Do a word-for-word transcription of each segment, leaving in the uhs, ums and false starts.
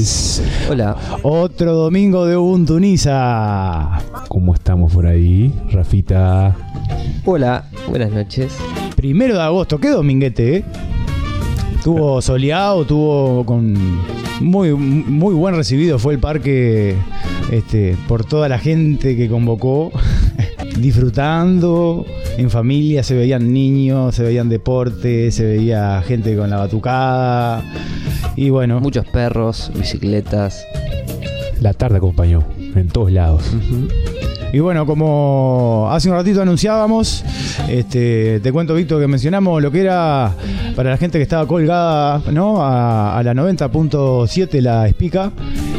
Luis. Hola. Otro domingo de Ubuntu Niza. ¿Cómo estamos por ahí, Rafita? Hola, buenas noches. Primero de agosto, qué dominguete, ¿eh? Tuvo soleado, tuvo con muy, muy buen recibido fue el parque, este, por toda la gente que convocó, disfrutando en familia. Se veían niños, se veían deportes, se veía gente con la batucada y bueno, muchos perros, bicicletas. La tarde acompañó en todos lados. Uh-huh. Y bueno, como hace un ratito anunciábamos, este, te cuento, Víctor, que mencionamos lo que era para la gente que estaba colgada, ¿no? a, a la noventa punto siete la Espica,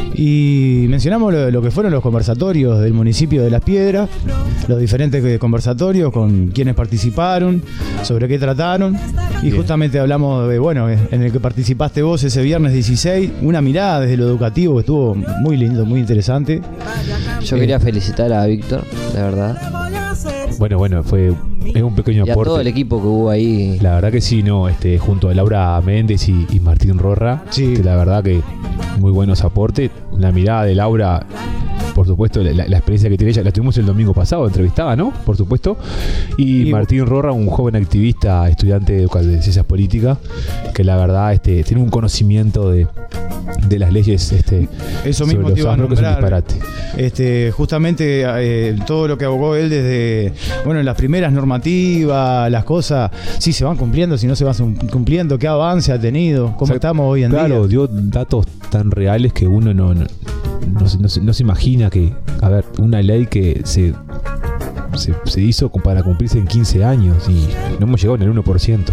y mencionamos lo, lo que fueron los conversatorios del municipio de Las Piedras, los diferentes conversatorios con quienes participaron, sobre qué trataron, y Bien. Justamente hablamos de, bueno, en el que participaste vos ese viernes dieciséis, una mirada desde lo educativo que estuvo muy lindo, muy interesante. Yo eh, quería felicitar a Víctor, la verdad. Bueno, bueno, fue es un pequeño y a aporte. todo el equipo que hubo ahí. La verdad que sí, no, este, junto a Laura Méndez y, y Martín Rorra, sí. este, la verdad que muy buenos aportes. La mirada de Laura, por supuesto, la, la experiencia que tiene ella, la tuvimos el domingo pasado, entrevistada, ¿no? Por supuesto. Y, y Martín Rorra, un joven activista, estudiante de, de ciencias políticas, que la verdad este, tiene un conocimiento de, de las leyes. Este, Eso mismo te iba a nombrar. Este, justamente eh, todo lo que abogó él desde, bueno, las primeras normativas, las cosas, si se van cumpliendo, si no se van cumpliendo, qué avance ha tenido, cómo o sea, estamos hoy en claro, día. Claro, dio datos tan reales que uno no, no, no, no, se, no se imagina que, a ver, una ley que se, se, se hizo para cumplirse en quince años y no hemos llegado en el uno por ciento.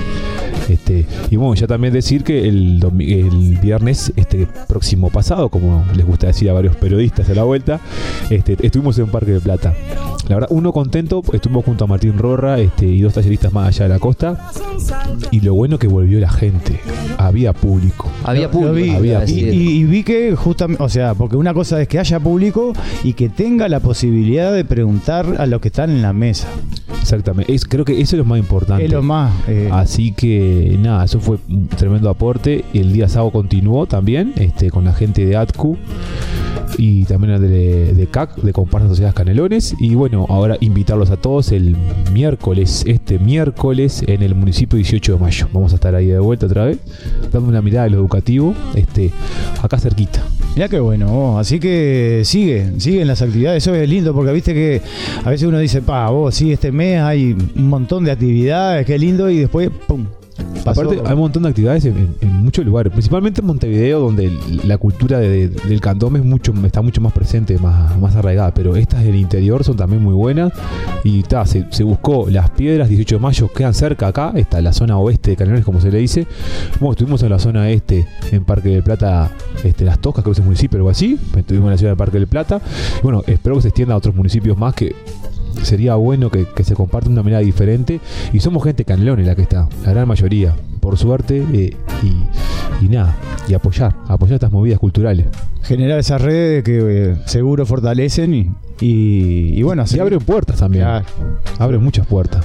Este, y bueno, ya también decir que el, el viernes este próximo pasado, como les gusta decir a varios periodistas a la vuelta, este, estuvimos en Parque de Plata. La verdad, uno contento, estuvimos junto a Martín Rorra este, y dos talleristas más allá de la costa. Y lo bueno que volvió la gente. Había público. Había público. Vi, había y, y, y vi que justamente, o sea, porque una cosa es que haya público y que tenga la posibilidad de preguntar a los que están en la mesa. Exactamente, es, creo que eso es lo más importante. Es lo más. Eh... Así que nada, eso fue un tremendo aporte. El día sábado continuó también este, con la gente de A T C U y también de, de C A C, de Comparsas Sociedades Canelones. Y bueno, ahora invitarlos a todos el miércoles, este miércoles en el municipio dieciocho de mayo. Vamos a estar ahí de vuelta otra vez, dando una mirada de lo educativo, este, acá cerquita. Mirá qué bueno, vos. Así que sigue, siguen las actividades. Eso es lindo porque viste que a veces uno dice, pa, vos, sí, este mes hay un montón de actividades, qué lindo, y después, pum. Pasó. Aparte hay un montón de actividades en, en, en muchos lugares, principalmente en Montevideo, donde el, la cultura de, de, del candombe es mucho, está mucho más presente, más, más arraigada, pero estas del interior son también muy buenas. Y ta, se, se buscó Las Piedras, dieciocho de mayo, quedan cerca acá, está la zona oeste de Canelones, como se le dice. Bueno, estuvimos en la zona este, en Parque del Plata, este, Las Toscas, creo que es el municipio o algo así. Estuvimos en la ciudad de Parque del Plata. Y bueno, espero que se extienda a otros municipios más, que sería bueno que, que se comparte una mirada diferente. Y somos gente Canelones la que está, la gran mayoría, por suerte, eh, y, y nada, y apoyar, apoyar estas movidas culturales. Generar esas redes que eh, seguro fortalecen y, y, y bueno, y abren puertas también. Claro. Abren muchas puertas.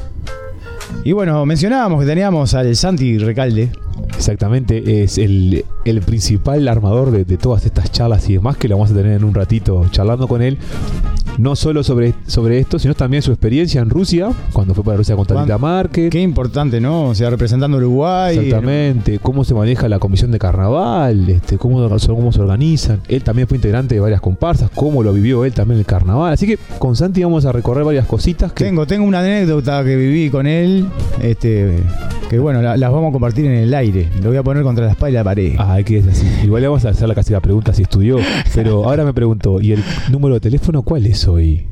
Y bueno, mencionábamos que teníamos al Santi Recalde. Exactamente, es el, el principal armador de, de todas estas charlas y demás, que lo vamos a tener en un ratito charlando con él. No solo sobre, sobre esto, sino también su experiencia en Rusia, cuando fue para Rusia con Talita Márquez. Qué importante, ¿no? O sea, representando a Uruguay. Exactamente, ¿no? Cómo se maneja la comisión de carnaval, este, cómo, cómo se organizan. Él también fue integrante de varias comparsas, cómo lo vivió él también el carnaval. Así que con Santi vamos a recorrer varias cositas. Que... Tengo, tengo una anécdota que viví con él, este, que bueno, la, las vamos a compartir en el aire. Lo voy a poner contra la espalda y la pared. Ah, que es así. Igual le vamos a hacer la casi la pregunta si estudió. Pero ahora me pregunto, ¿y el número de teléfono cuál es hoy?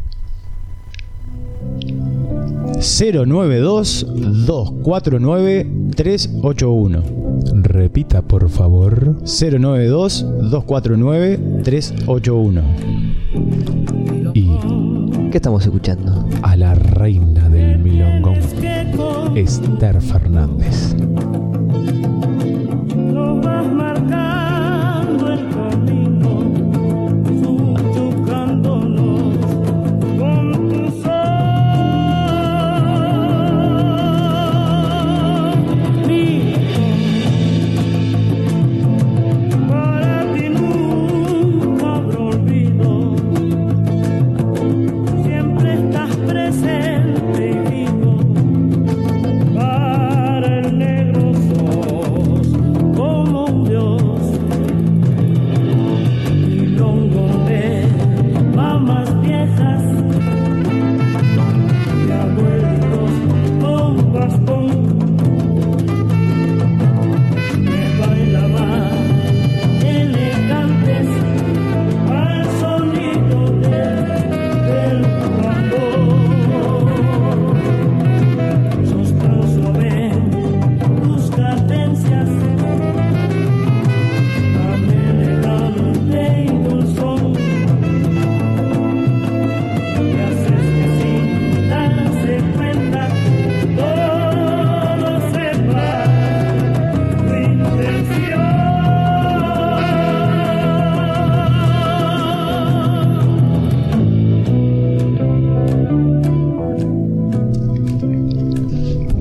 cero nueve dos, dos cuatro nueve, tres ocho uno. Repita, por favor. cero nueve dos, dos cuatro nueve, tres ocho uno. Y... ¿qué estamos escuchando? A la reina del milongón, Esther Fernández. Para ti no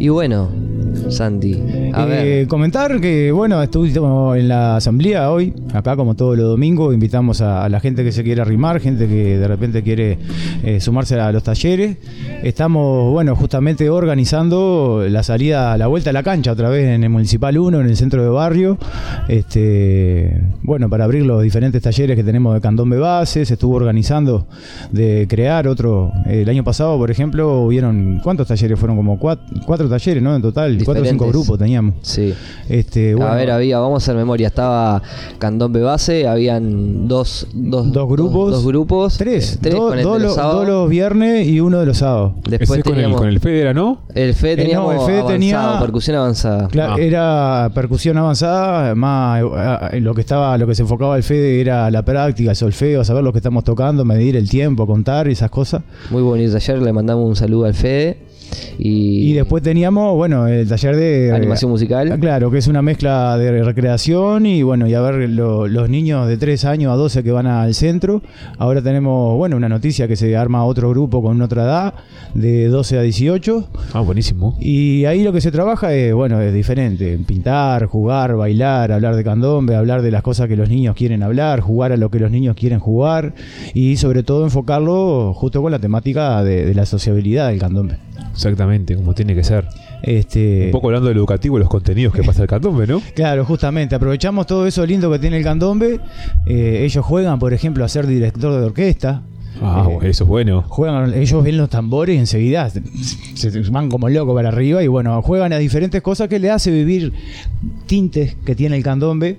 Y bueno, Santi, a Eh, ver. comentar que, bueno, estuvimos en la asamblea hoy, acá como todos los domingos, invitamos a, a la gente que se quiere arrimar, gente que de repente quiere eh, sumarse a los talleres. Estamos, bueno, justamente organizando la salida, la vuelta a la cancha otra vez en el Municipal uno, en el centro de barrio, este, bueno, para abrir los diferentes talleres que tenemos de candombe base. Se estuvo organizando de crear otro, el año pasado, por ejemplo, hubieron, ¿cuántos talleres? Fueron como cuatro, cuatro talleres, ¿no? En total, cuatro o cinco grupos teníamos. Sí. Este, bueno, A ver, había, vamos a hacer memoria. Estaba candombe base, habían dos, dos, dos grupos, Dos, dos grupos. tres, eh, tres dos, con el dos de los los, sábados. dos los viernes y uno de los sábados. Después Ese es con el, teníamos con el Federa, ¿no? el F E D, Eh, no, teníamos el F E D avanzado, tenía- percusión avanzada. Claro, Ah. era percusión avanzada, más eh, lo que estaba, lo que se enfocaba el Fede era la práctica, el solfeo, saber lo que estamos tocando, medir el tiempo, contar y esas cosas. Muy bonito. Ayer le mandamos un saludo al Fede. Y, Y después teníamos, bueno, el taller de animación musical. Claro, que es una mezcla de recreación y bueno, y a ver lo- los niños de tres años a doce que van al centro. Ahora tenemos, bueno, una noticia que se arma otro grupo con otra edad, de doce a dieciocho. Ah, buenísimo. Y ahí lo que se trabaja es, bueno, es diferente. Pintar, jugar, bailar, hablar de candombe, hablar de las cosas que los niños quieren hablar, jugar a lo que los niños quieren jugar y sobre todo enfocarlo justo con la temática de, de la sociabilidad del candombe. Exactamente, como tiene que ser. Este, Un poco hablando de lo educativo y los contenidos que pasa el candombe, ¿no? Claro, justamente, aprovechamos todo eso lindo que tiene el candombe. Eh, ellos juegan, por ejemplo, a ser director de orquesta. Ah, Eh, eso es bueno. Juegan, ellos ven los tambores y enseguida se, se van como locos para arriba y bueno, juegan a diferentes cosas que le hace vivir tintes que tiene el candombe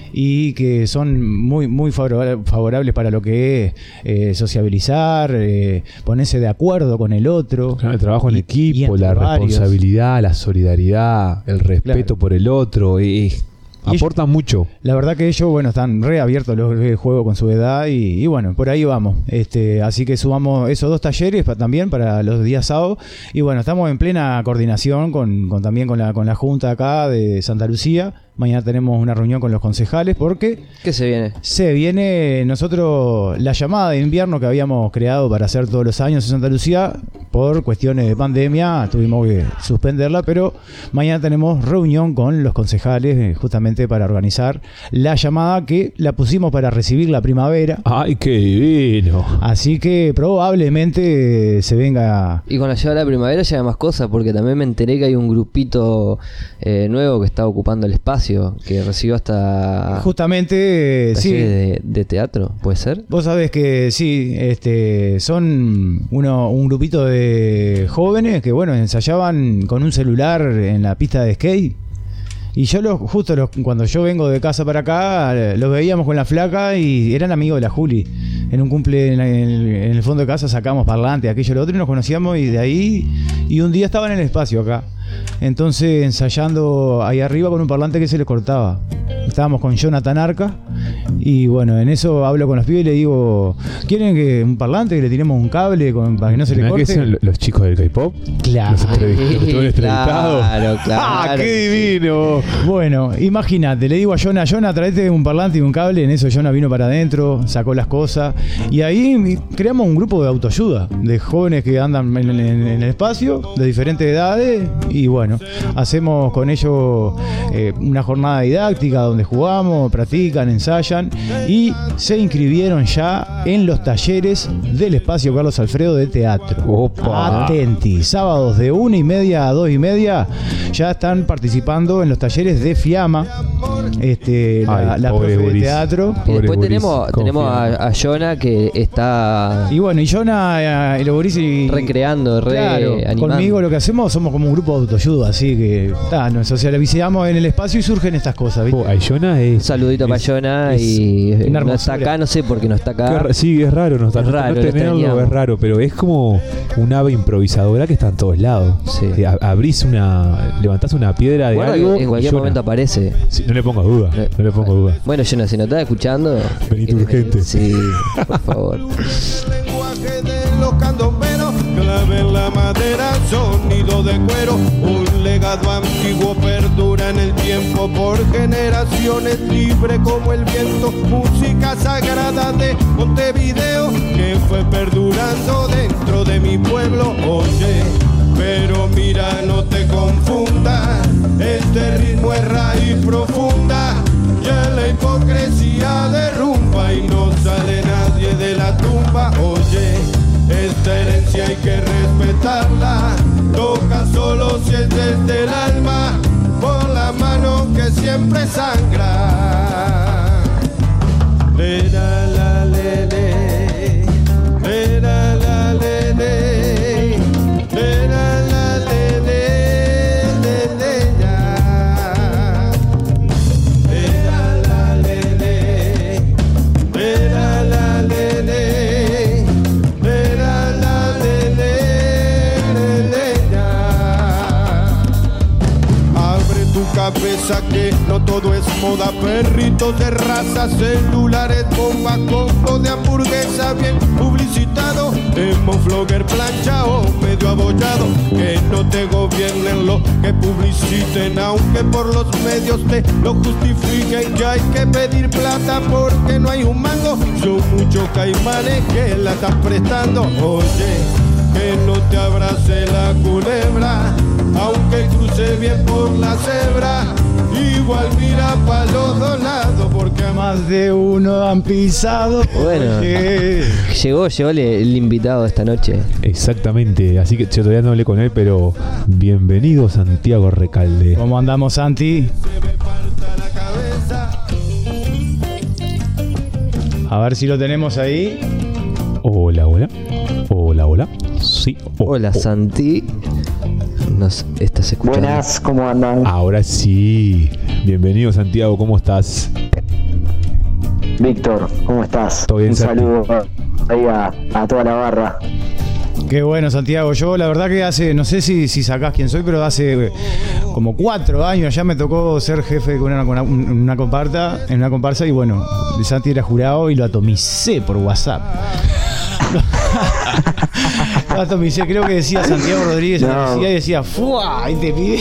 y que son muy muy favora- favorables para lo que es eh, sociabilizar, eh, ponerse de acuerdo con el otro. Claro, el trabajo en Y- y equipo, entre la varios. responsabilidad, la solidaridad, el respeto Claro. por el otro. eh, Y aportan mucho. La verdad que ellos, bueno, están reabiertos los el juego con su edad y, y bueno, por ahí vamos. Este, así que subamos esos dos talleres pa- también para los días sábados. Y bueno, estamos en plena coordinación con, con también con la, con la Junta acá de Santa Lucía. Mañana tenemos una reunión con los concejales porque ¿Qué se viene? se viene nosotros la llamada de invierno que habíamos creado para hacer todos los años en Santa Lucía. Por cuestiones de pandemia tuvimos que suspenderla, pero mañana tenemos reunión con los concejales eh, justamente para organizar la llamada que la pusimos para recibir la primavera. ¡Ay, qué divino! Así que probablemente se venga. Y con la llegada de la primavera llega más cosas, porque también me enteré que hay un grupito eh, nuevo que está ocupando el espacio, que recibió hasta Justamente, eh, sí. talleres de, de teatro, ¿puede ser? Vos sabés que sí, este, son uno, un grupito de jóvenes que, bueno, ensayaban con un celular en la pista de skate. Y yo los, justo los, cuando yo vengo de casa para acá, los veíamos con la flaca y eran amigos de la Juli. En un cumple en, el, en el fondo de casa sacamos parlante, aquello, lo otro, y nos conocíamos y de ahí, y un día estaban en el espacio acá. Entonces ensayando ahí arriba con un parlante que se les cortaba. Estábamos con Jonathan Arca y bueno, en eso hablo con los pibes y le digo, ¿quieren que un parlante que le tiremos un cable con, para que no se le ¿Mirá que corte? son los chicos del K-pop? Claro. Los entrevist- los que estuvieron entrevistados. Claro, claro. ¡Ah, qué que sí. divino! Bueno, imagínate, le digo a Jonah, Jonah, traete un parlante y un cable. En eso Jonah vino para adentro, sacó las cosas. Y ahí creamos un grupo de autoayuda, de jóvenes que andan en, en- en el espacio, de diferentes edades. Y bueno, hacemos con ellos eh, una jornada didáctica donde jugamos, practican, ensayan. Y se inscribieron ya en los talleres del espacio Carlos Alfredo de teatro. Opa. Atenti, sábados de una y media a dos y media ya están participando en los talleres de Fiamma, este, la, Ay, la pobre profe de guris. teatro. Y Pobre después guris, tenemos, confía. tenemos a, a Jonah, que está Y bueno, y Jonah eh, y los gurises y- recreando, re claro, animando. conmigo lo que hacemos somos como un grupo de autoayuda, así que ta, nos socializamos en el espacio y surgen estas cosas, ¿viste? Oh, Ayona es. Un saludito para es- Jonah es y una no está hermosura. acá, no sé por qué no está Qué acá. ra- sí, es raro, no, está, Es no- raro, no lo tenerlo extrañamos. es raro, pero es como un ave improvisadora que está en todos lados. Sí. Eh, a- abrís una, levantás una piedra de Guarda algo que en cualquier y Jonah. momento aparece. Sí, no le pongas duda, no le pongo duda. Bueno, Jonah, si nos estás escuchando, Venite eh, urgente. Sí, por favor. Lenguaje de los candomberos, clave en la madera, sonido de cuero, un legado antiguo perdura en el tiempo por generaciones, libre como el viento, música sagrada de Montevideo que fue perdurando dentro de mi pueblo. Oye, Pero mira, no te confundas, este ritmo es raíz profunda, ya la hipocresía derrumba y no sale nadie de la tumba. Oye, esta herencia hay que respetarla, toca solo si es desde el alma, por la mano que siempre sangra. Le la la le le, le la la le le, le la la le le, le le ya. Le la la le le, le la la le le, le la la le le, le le ya. Abre tu cabeza que no todo es moda, perritos de raza, celulares, bomba, combo de hamburguesa bien publicitado, hemoflogger planchado, medio abollado, que no te gobiernen lo que publiciten, aunque por los medios te lo justifiquen, ya hay que pedir plata porque no hay un mango, son muchos caimanes que la están prestando. Oye, que no te abrace la culebra, aunque cruce bien por la cebra, igual mira pa' los dos lados, porque a Más de uno han pisado. Bueno, Oye. llegó, llegó el, el invitado esta noche. Exactamente, así que yo todavía no hablé con él, pero bienvenido Santiago Recalde. ¿Cómo andamos, Santi? se me parta la cabeza. A ver si lo tenemos ahí. Hola, hola. Hola, hola. Sí. oh, Hola, oh. Santi. Nos estás escuchando. Buenas, ¿cómo andan? Ahora sí. Bienvenido Santiago, ¿cómo estás? Víctor, ¿cómo estás? Todo bien, Un Santi. saludo ahí a, a toda la barra. Qué bueno, Santiago. Yo la verdad que hace, no sé si, si sacás quién soy, pero hace eh, como cuatro años ya me tocó ser jefe de una, una, una comparsa, en una comparsa, y bueno, Santi era jurado y lo atomicé por WhatsApp. Lo atomicé, creo que decía Santiago Rodríguez, No. decía y decía, ¡fua! Y te pide.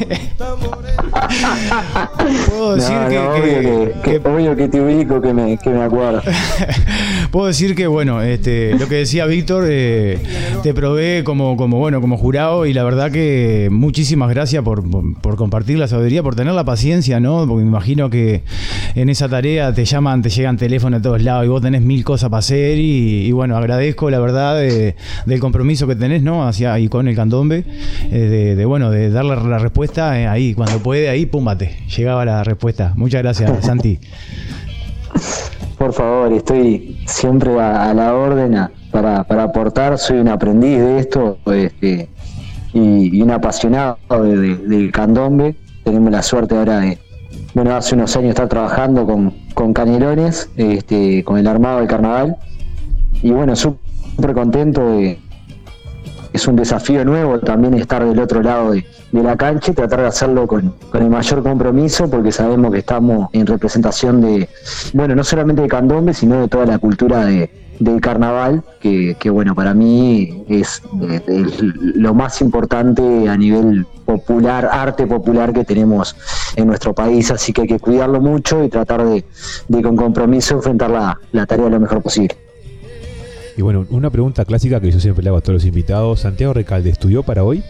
Puedo decir No, que, no, que- obvio que, que- que- obvio que te ubico, que me, que me acuerdo. Puedo decir que bueno, este, lo que decía Víctor, eh, te probé como, como bueno, como jurado, y la verdad que muchísimas gracias por, por, por compartir la sabiduría, por tener la paciencia, ¿no? Porque me imagino que en esa tarea te llaman, te llegan teléfonos de todos lados y vos tenés mil cosas para hacer, y, y bueno, agradezco la verdad de- del compromiso que tenés, ¿no? Hacia y con el candombe, eh, de, de, bueno, de darle la respuesta eh, ahí, cuando puede, ahí, púmbate, llegaba la respuesta. Muchas gracias, Santi. Por favor, estoy siempre a, a la orden a- para, para aportar. Soy un aprendiz de esto este, y, y un apasionado de- de- del candombe. Tenemos la suerte ahora de, bueno, hace unos años estar trabajando con, con Canelones, este, con el armado del carnaval. Y bueno, súper contento de... Es un desafío nuevo también estar del otro lado de, de la cancha y tratar de hacerlo con, con el mayor compromiso, porque sabemos que estamos en representación de, bueno, no solamente de candombe, sino de toda la cultura de, del carnaval, que, que bueno, para mí es eh, es lo más importante a nivel popular, arte popular que tenemos en nuestro país, así que hay que cuidarlo mucho y tratar de, de con compromiso enfrentar la, la tarea lo mejor posible. Y bueno, una pregunta clásica que yo siempre le hago a todos los invitados. Santiago Recalde, ¿estudió para hoy?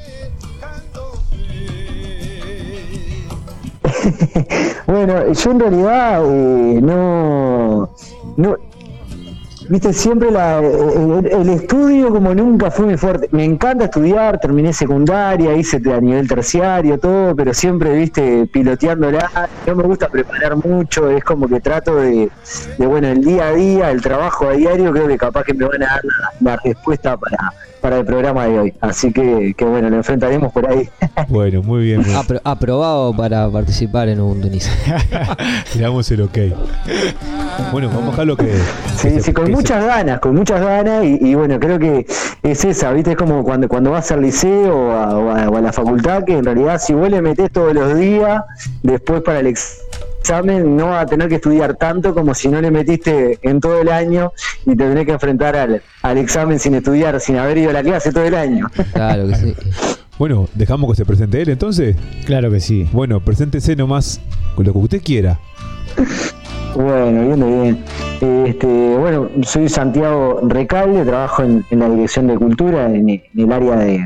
Bueno, yo en realidad eh, no, no, viste, siempre la, el, el estudio como nunca fue muy fuerte. Me encanta estudiar, terminé secundaria, hice a nivel terciario, todo, pero siempre, viste, piloteándola. No me gusta preparar mucho, es como que trato de, de bueno, el día a día, el trabajo a diario, creo que capaz que me van a dar la, la respuesta para, para el programa de hoy. Así que, que bueno, lo enfrentaremos por ahí. Bueno, muy bien. Muy bien. Apro- aprobado para participar en un Niza. Le damos el ok. Bueno, vamos a dejar lo que... Sí, que sí, con que muchas ganas, con muchas ganas, y, y bueno, creo que es esa, ¿viste? Es como cuando, cuando vas al liceo o a, o a- o a la facultad, que en realidad si vos le metés todos los días, después para el ex- examen no vas a tener que estudiar tanto como si no le metiste en todo el año y te tenés que enfrentar al, al examen sin estudiar, sin haber ido a la clase todo el año. Claro que sí. Bueno, dejamos que se presente él entonces. Claro que sí. Bueno, preséntese nomás con lo que usted quiera. Bueno, bien, bien. Este, bueno, soy Santiago Recalde, trabajo en, en la Dirección de Cultura, en, en el área de,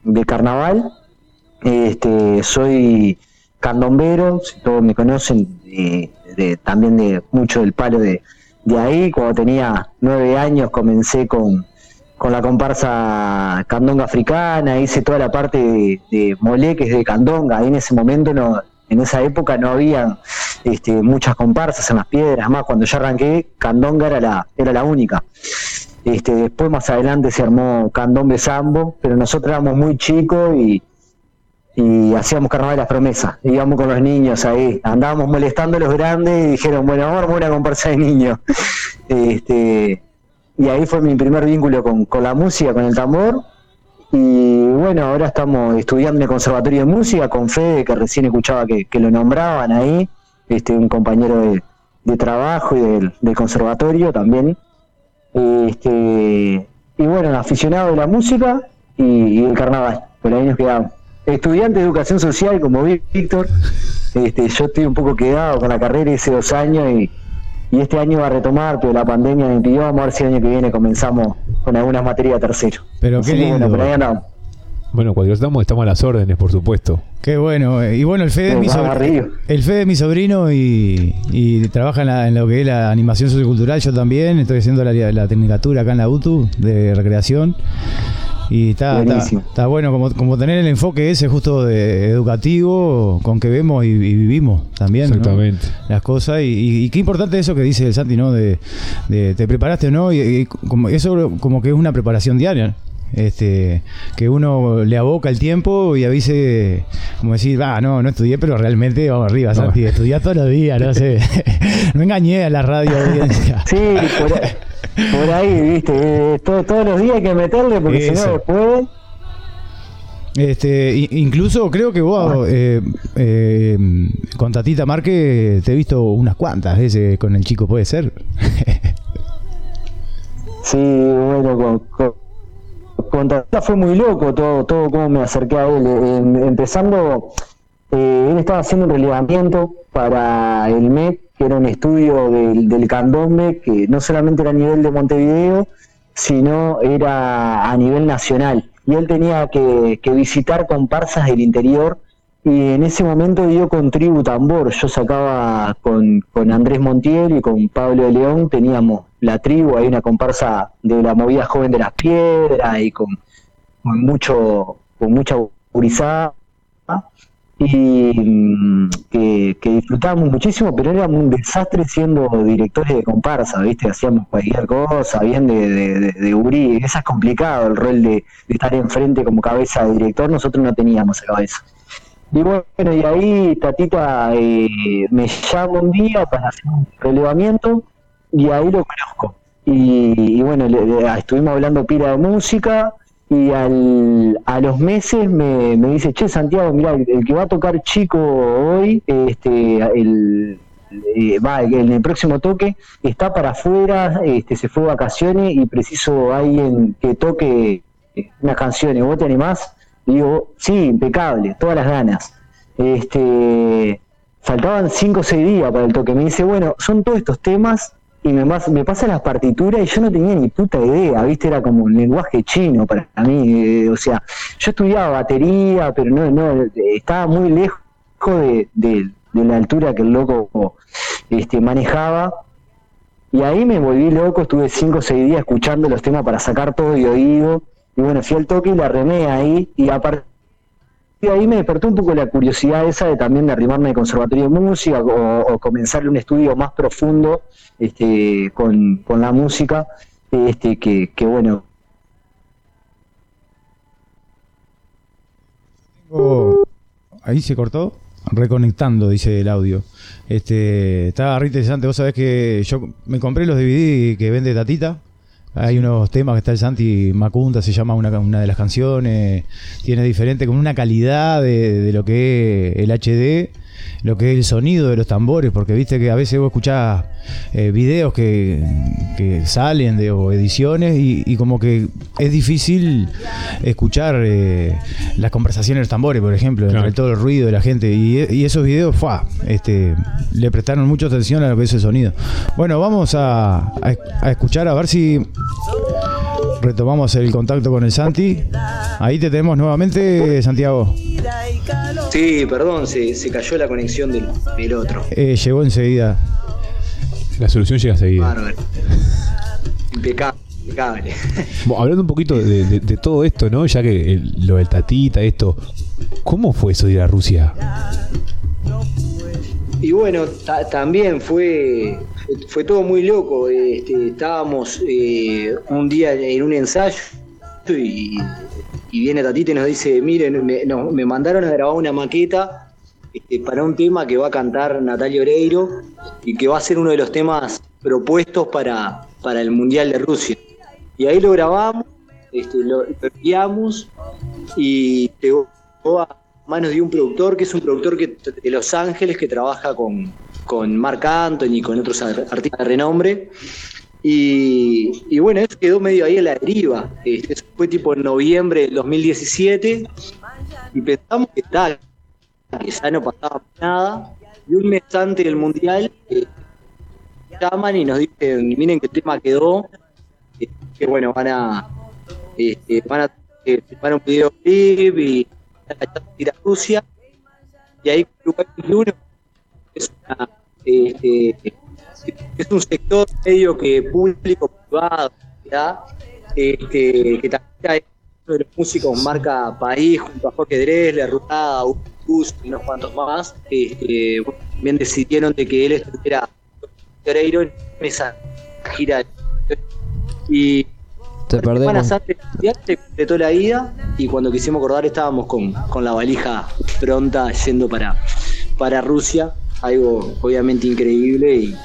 de carnaval. Este, soy candombero, si todos me conocen, de, de, también de mucho del palo de, de ahí. Cuando tenía nueve años comencé con, con la comparsa Candonga Africana, hice toda la parte de, de moleques de candonga. Ahí en ese momento, no, en esa época no había este, muchas comparsas en las piedras, más cuando yo arranqué, candonga era la, era la única. Este, después más adelante se armó Candombe Sambo, pero nosotros éramos muy chicos y y hacíamos carnaval de las promesas, íbamos con los niños ahí, andábamos molestando a los grandes y dijeron, bueno, vamos a armar una comparsa de niños. Este, y ahí fue mi primer vínculo con, con la música, con el tambor. Y bueno, ahora estamos estudiando en el Conservatorio de Música con Fede, que recién escuchaba que, que lo nombraban ahí, este, un compañero de, de trabajo y del, del conservatorio también. Este, y bueno, aficionado de la música y, y el carnaval, por ahí nos quedamos. Estudiante de educación social como Víctor, este, yo estoy un poco quedado con la carrera, hice dos años y, y este año va a retomar, pero la pandemia me impidió. Vamos a ver si el año que viene comenzamos con algunas materias tercero. Pero qué lindo. Bueno, por ahí andamos. Bueno, cuando estamos, estamos a las órdenes, por supuesto. Qué bueno. Y bueno, el Fede es mi sobrino, el Fede es mi sobrino y, y trabaja en, la, en lo que es la animación sociocultural. Yo también estoy haciendo la, la tecnicatura acá en la U T U de recreación. Y está, está, está bueno como, como tener el enfoque ese justo de educativo con que vemos y, y vivimos también, exactamente, ¿no? Las cosas y, y, y qué importante eso que dice el Santi, ¿no? De, de te preparaste o no y, y como eso como que es una preparación diaria, este que uno le aboca el tiempo y avise, como decir, ah, no, no estudié, pero realmente vamos arriba, Santi, no. Estudiá todos los días, no sé, no engañé a la radio audiencia. Sí, por ahí. Por ahí, viste, eh, todo, todos los días hay que meterle porque eso. Si no después... Este, incluso creo que vos eh, eh, con Tatita Márquez te he visto unas cuantas veces con el chico, ¿puede ser? Sí, bueno, con, con, con Tatita fue muy loco todo, todo cómo me acerqué a él. Eh, empezando, eh, él estaba haciendo un relevamiento para el M E T, que era un estudio del, del candombe, que no solamente era a nivel de Montevideo, sino era a nivel nacional. Y él tenía que, que visitar comparsas del interior, y en ese momento dio con Tribu Tambor. Yo sacaba con, con Andrés Montiel y con Pablo de León, teníamos la tribu, hay una comparsa de la movida joven de las piedras, y con, con mucho con mucha gurizada, y que, que disfrutábamos muchísimo, pero era un desastre siendo directores de comparsa, ¿viste? Hacíamos cualquier cosa, bien de, de, de, de gurí. Esa es complicado, el rol de, de estar enfrente como cabeza de director, nosotros no teníamos esa cabeza. Y bueno, y ahí Tatita eh, me llama un día para hacer un relevamiento, y ahí lo conozco. Y, y bueno, le, le, estuvimos hablando pila de música, y al, a los meses me, me dice, che, Santiago, mirá, el, el que va a tocar Chico hoy, este, el, eh, va, en el próximo toque, está para afuera, este, se fue de vacaciones y preciso alguien que toque unas canciones, ¿vos te animás? Y digo, sí, impecable, todas las ganas. Este, faltaban cinco o seis días para el toque. Me dice, bueno, son todos estos temas, y me, me pasan las partituras y yo no tenía ni puta idea, ¿viste? Era como un lenguaje chino para mí, eh, o sea, yo estudiaba batería, pero no, no estaba muy lejos de, de, de la altura que el loco este, manejaba, y ahí me volví loco, estuve cinco o seis días escuchando los temas para sacar todo de oído, y bueno, fui al toque y la remé ahí, y a partir de ahí me despertó un poco la curiosidad esa de también de arrimarme al Conservatorio de Música o, o comenzar un estudio más profundo este, con, con la música, este, que, que bueno. Oh, ahí se cortó, reconectando, dice el audio. Este, está re interesante. Vos sabés que yo me compré los D V D que vende Tatita. Hay unos temas que está el Santi Macunta, se llama una, una de las canciones, tiene diferente, con una calidad de, de lo que es el H D, lo que es el sonido de los tambores, porque viste que a veces vos escuchás eh, videos que, que salen de o ediciones y, y como que es difícil escuchar eh, las conversaciones de los tambores, por ejemplo, claro, entre todo el ruido de la gente, y, y esos videos ¡fua! Este, le prestaron mucha atención a lo que es el sonido. Bueno, vamos a, a, a escuchar a ver si retomamos el contacto con el Santi. Ahí te tenemos nuevamente, Santiago. Sí, perdón, se, se cayó la conexión del, del otro. Eh, llegó enseguida. La solución llega seguida. Bárbaro. Impecable, impecable. Bueno, hablando un poquito de, de, de todo esto, ¿no? Ya que el, lo del Tatita, esto, ¿cómo fue eso de ir a Rusia? Y bueno, ta- también fue fue todo muy loco. Este, estábamos eh, un día en un ensayo y, y viene Tatita y nos dice, miren, me, no, me mandaron a grabar una maqueta este, para un tema que va a cantar Natalia Oreiro y que va a ser uno de los temas propuestos para, para el Mundial de Rusia. Y ahí lo grabamos, este, lo, lo enviamos y llegó a manos de un productor que es un productor que, de Los Ángeles que trabaja con, con Marc Anthony y con otros artistas de renombre. Y, y bueno, eso quedó medio ahí a la deriva. Este, eso fue tipo en noviembre del dos mil diecisiete y pensamos que tal, que ya no pasaba nada. Y un mes antes del Mundial eh, llaman y nos dicen, miren que el tema quedó, eh, que bueno, van a eh, van a eh, filmar un videoclip y ir a Rusia, y ahí Uruguay veintiuno es, una, eh, eh, es un sector medio que público, privado, ¿verdad? Este, que también hay uno de los músicos marca País, junto a Jorge Dresler, Rutada, Ucus y unos cuantos más, este, bueno, también decidieron de que él estuviera Oreiro en esa gira y Te perdemos. semanas antes ya se completó la ida y cuando quisimos acordar estábamos con, con la valija pronta yendo para, para Rusia, algo obviamente increíble. Y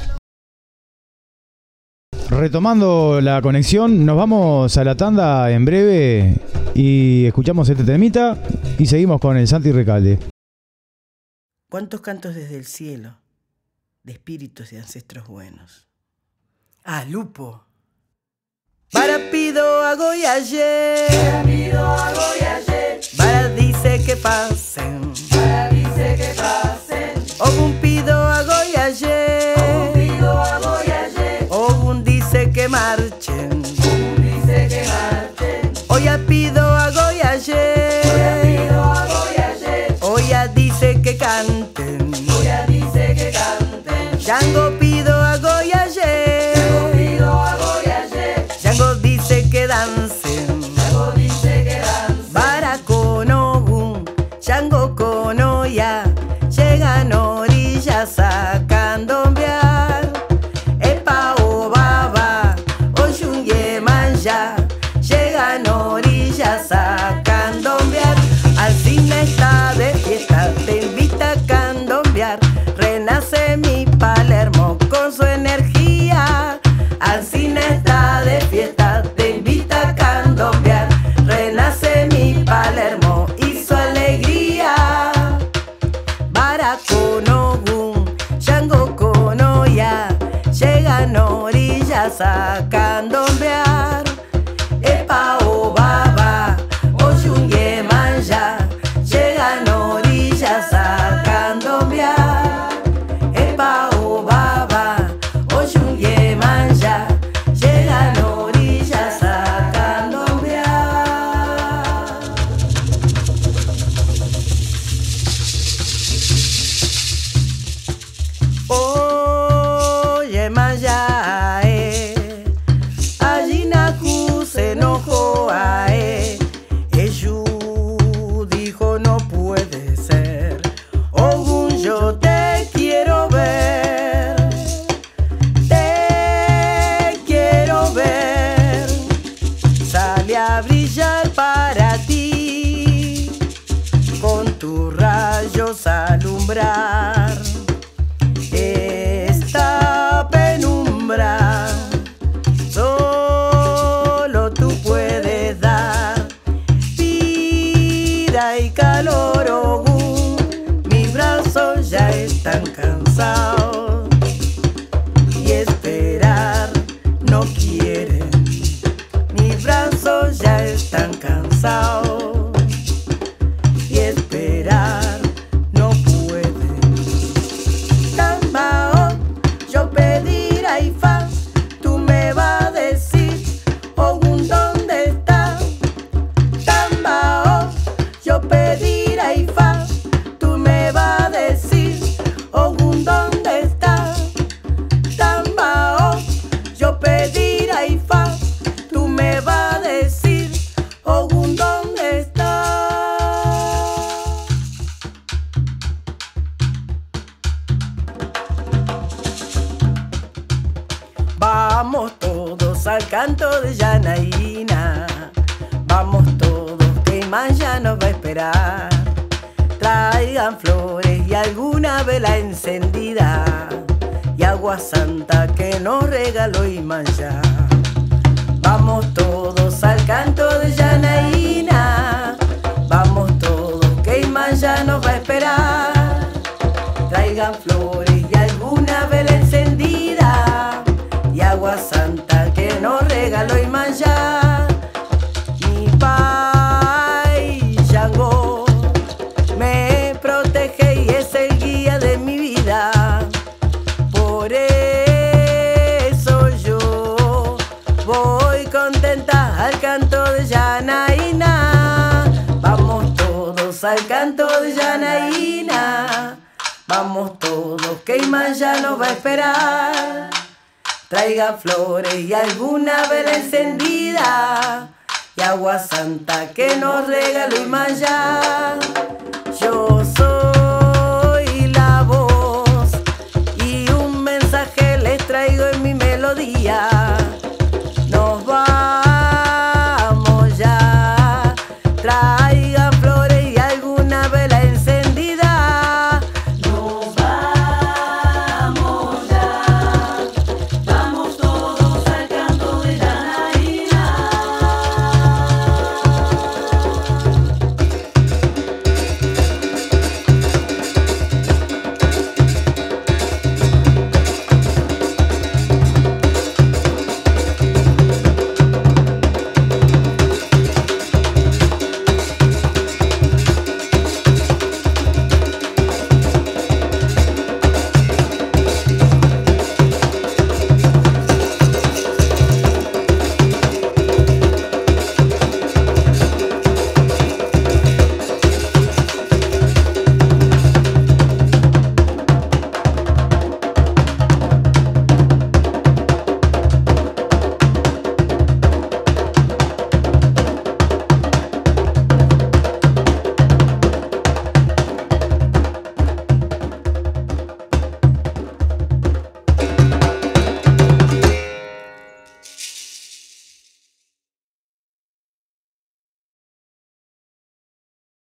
Retomando la conexión, nos vamos a la tanda en breve y escuchamos este temita y seguimos con el Santi Recalde. ¿Cuántos cantos desde el cielo de espíritus y ancestros buenos? Ah, Lupo. Para pido a Goyaye, para pido a Goyaye, para dice que pasen, para dice que pasen. Ogun pido a Goyaye, Ogun pido a Goyaye, Ogun dice que marchen, Ogun dice que marchen. Oya pido a Goyaye, Oya pido a Goyaye, Oya dice que canten, Oya dice que canten. Yango pido a Goyaye, Yango pido a Goyaye, Yango dice que dancen, Yango dice que dancen. Para con Ogun, Yango con Oya, llegan orillas a candombear. Epa o baba, Oshun Yemanja, llegan orillas a candombear. Al cine está de fiesta, te invita a candombear. Renace mi Palermo con su energía. Al cine está de fiesta, te invita a candombear. Renace mi Palermo y su alegría. Para con Ogun, Yango con Oya, llegan orillas a candombear. Epa o baba, Oshun Yemanja, llegan orillas a candombear. Epa o baba, Oshun Yemanja, llegan orillas a candombear. Oye Maya, eh, allí Naku se enojó, eh, Eshu dijo no puede ser, Ogun yo te quiero ver, te quiero ver, sale a brillar para ti, con tus rayos alumbrar esta penumbra. Solo tú puedes dar vida y calor, Ogun. Mis brazos ya están cansados y esperar no quieren. Mis brazos ya están cansados y esperar no pueden. Cambao, yo pedir a Ifá, tú me vas a decir, Ogun, ¿dónde Imán ya nos va a esperar. Traigan flores y alguna vela encendida y agua santa que nos regaló Imán ya. Vamos todos al canto de Yanaína, vamos todos que Imán ya nos va a esperar. Traigan flores y alguna vela encendida y agua santa que nos regaló Imán ya. Mi pai Yango me protege y es el guía de mi vida. Por eso yo voy contenta al canto de Yanaína. Vamos todos al canto de Yanaína. Vamos todos que Imán ya nos va a esperar. Traiga flores y alguna vela encendida y agua santa que nos regaló Imán ya. Yo